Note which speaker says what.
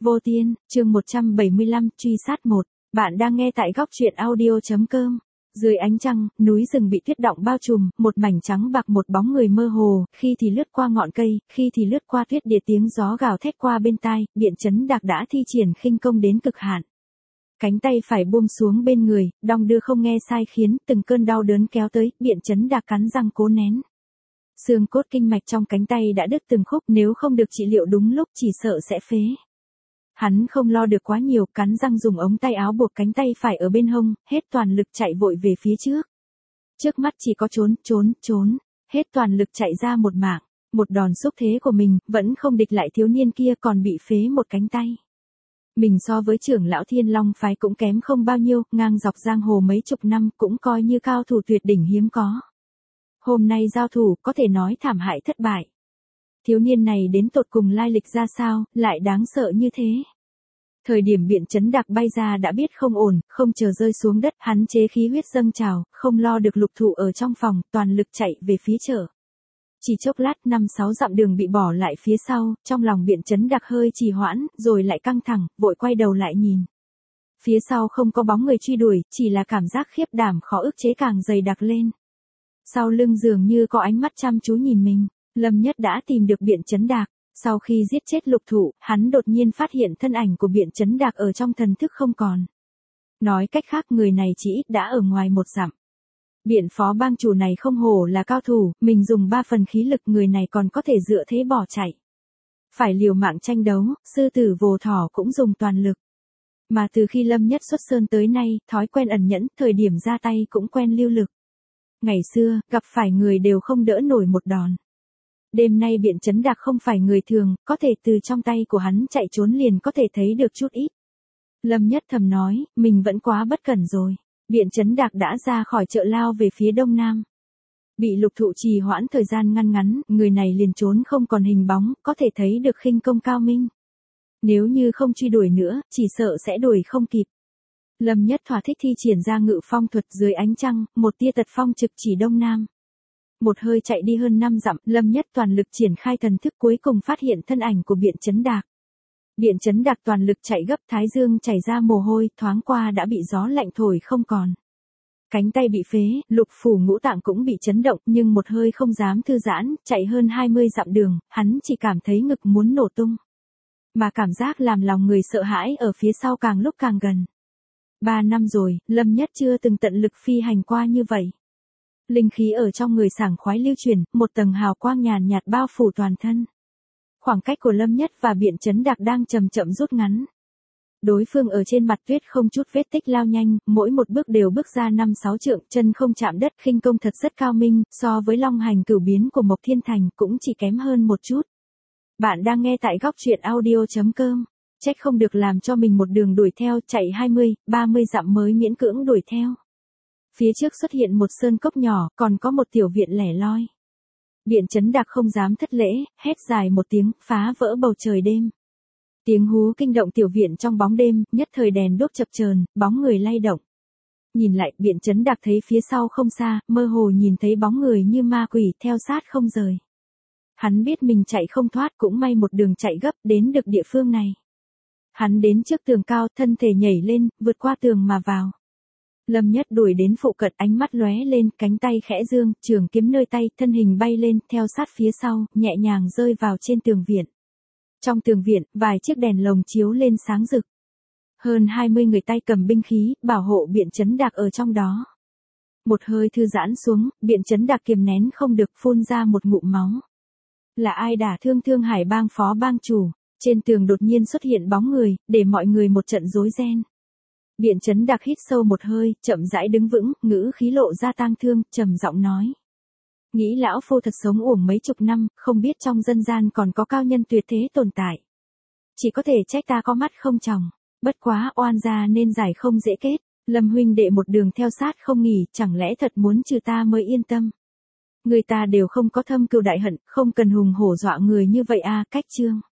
Speaker 1: Vô Tiên, chương 175, truy sát 1. Bạn đang nghe tại góc truyện audio.com. Dưới ánh trăng, núi rừng bị tuyết đọng bao trùm, một mảnh trắng bạc, một bóng người mơ hồ, khi thì lướt qua ngọn cây, khi thì lướt qua tuyết địa, tiếng gió gào thét qua bên tai, Biện Chấn Đạc đã thi triển khinh công đến cực hạn. Cánh tay phải buông xuống bên người, đong đưa không nghe sai khiến, từng cơn đau đớn kéo tới, Biện Chấn Đạc cắn răng cố nén. Xương cốt kinh mạch trong cánh tay đã đứt từng khúc, nếu không được trị liệu đúng lúc chỉ sợ sẽ phế. Hắn không lo được quá nhiều, cắn răng dùng ống tay áo buộc cánh tay phải ở bên hông, hết toàn lực chạy vội về phía trước. Trước mắt chỉ có trốn, hết toàn lực chạy ra một mạng, một đòn xúc thế của mình, vẫn không địch lại thiếu niên kia, còn bị phế một cánh tay. Mình so với trưởng lão Thiên Long phái cũng kém không bao nhiêu, ngang dọc giang hồ mấy chục năm cũng coi như cao thủ tuyệt đỉnh hiếm có. Hôm nay giao thủ có thể nói thảm hại thất bại. Thiếu niên này đến tột cùng lai lịch ra sao, lại đáng sợ như thế. Thời điểm Biện Chấn Đạc bay ra đã biết không ổn, không chờ rơi xuống đất, hắn chế khí huyết dâng trào, không lo được Lục Thụ ở trong phòng, toàn lực chạy về phía chợ. Chỉ chốc lát 5-6 dặm đường bị bỏ lại phía sau, trong lòng Biện Chấn Đạc hơi trì hoãn, rồi lại căng thẳng, vội quay đầu lại nhìn. Phía sau không có bóng người truy đuổi, chỉ là cảm giác khiếp đảm khó ức chế càng dày đặc lên. Sau lưng dường như có ánh mắt chăm chú nhìn mình. Lâm Nhất đã tìm được Biện Chấn Đạc. Sau khi giết chết Lục Thụ, hắn đột nhiên phát hiện thân ảnh của Biện Chấn Đạc ở trong thần thức không còn. Nói cách khác, người này chỉ ít đã ở ngoài 1 dặm. Biện phó bang chủ này không hổ là cao thủ, mình dùng 3 phần khí lực, người này còn có thể dựa thế bỏ chạy. Phải liều mạng tranh đấu, sư tử vồ thỏ cũng dùng toàn lực. Mà từ khi Lâm Nhất xuất sơn tới nay, thói quen ẩn nhẫn, thời điểm ra tay cũng quen lưu lực. Ngày xưa, gặp phải người đều không đỡ nổi một đòn. Đêm nay Biện Chấn Đạc không phải người thường, có thể từ trong tay của hắn chạy trốn liền có thể thấy được chút ít. Lâm Nhất thầm nói, mình vẫn quá bất cẩn rồi. Biện Chấn Đạc đã ra khỏi chợ lao về phía đông nam. Bị Lục Thụ trì hoãn thời gian ngắn, người này liền trốn không còn hình bóng, có thể thấy được khinh công cao minh. Nếu như không truy đuổi nữa, chỉ sợ sẽ đuổi không kịp. Lâm Nhất thỏa thích thi triển ra ngự phong thuật dưới ánh trăng, một tia tật phong trực chỉ đông nam. Một hơi chạy đi hơn 5 dặm, Lâm Nhất toàn lực triển khai thần thức, cuối cùng phát hiện thân ảnh của Biện Chấn Đạc. Biện Chấn Đạc toàn lực chạy gấp, thái dương chảy ra mồ hôi, thoáng qua đã bị gió lạnh thổi không còn. Cánh tay bị phế, lục phủ ngũ tạng cũng bị chấn động, nhưng một hơi không dám thư giãn, chạy hơn 20 dặm đường, hắn chỉ cảm thấy ngực muốn nổ tung. Mà cảm giác làm lòng người sợ hãi ở phía sau càng lúc càng gần. 3 năm rồi, Lâm Nhất chưa từng tận lực phi hành qua như vậy. Linh khí ở trong người sảng khoái lưu chuyển, một tầng hào quang nhàn nhạt bao phủ toàn thân. Khoảng cách của Lâm Nhất và Biện Chấn Đạc đang chậm chậm rút ngắn. Đối phương ở trên mặt tuyết không chút vết tích lao nhanh, mỗi một bước đều bước ra 5-6 trượng, chân không chạm đất, khinh công thật rất cao minh, so với Long Hành Cửu Biến của Mộc Thiên Thành cũng chỉ kém hơn một chút. Bạn đang nghe tại góc truyện audio.com. Trách không được làm cho mình một đường đuổi theo, chạy 20-30 dặm mới miễn cưỡng đuổi theo. Phía trước xuất hiện một sơn cốc nhỏ, còn có một tiểu viện lẻ loi. Biện Chấn Đạc không dám thất lễ, hét dài một tiếng, phá vỡ bầu trời đêm. Tiếng hú kinh động tiểu viện trong bóng đêm, nhất thời đèn đuốc chập chờn, bóng người lay động. Nhìn lại, Biện Chấn Đạc thấy phía sau không xa, mơ hồ nhìn thấy bóng người như ma quỷ theo sát không rời. Hắn biết mình chạy không thoát, cũng may một đường chạy gấp đến được địa phương này. Hắn đến trước tường cao, thân thể nhảy lên, vượt qua tường mà vào. Lâm Nhất đuổi đến phụ cận, ánh mắt lóe lên, cánh tay khẽ dương, trường kiếm nơi tay, thân hình bay lên, theo sát phía sau, nhẹ nhàng rơi vào trên tường viện. Trong tường viện, vài chiếc đèn lồng chiếu lên sáng rực. Hơn 20 người tay cầm binh khí, bảo hộ Biện Chấn Đạc ở trong đó. Một hơi thư giãn xuống, Biện Chấn Đạc kiềm nén không được, phun ra một ngụm máu. Là ai đả thương Thương Hải bang phó bang chủ? Trên tường đột nhiên xuất hiện bóng người, để mọi người một trận rối ren. Biện Chấn Đạc hít sâu một hơi, chậm rãi đứng vững, ngữ khí lộ ra tang thương, trầm giọng nói. Nghĩ lão phu thật sống uổng mấy chục năm, không biết trong dân gian còn có cao nhân tuyệt thế tồn tại. Chỉ có thể trách ta có mắt không tròng, bất quá oan gia nên giải không dễ kết, Lâm huynh đệ một đường theo sát không nghỉ, chẳng lẽ thật muốn trừ ta mới yên tâm. Người ta đều không có thâm cừu đại hận, không cần hùng hổ dọa người như vậy à, cách chương.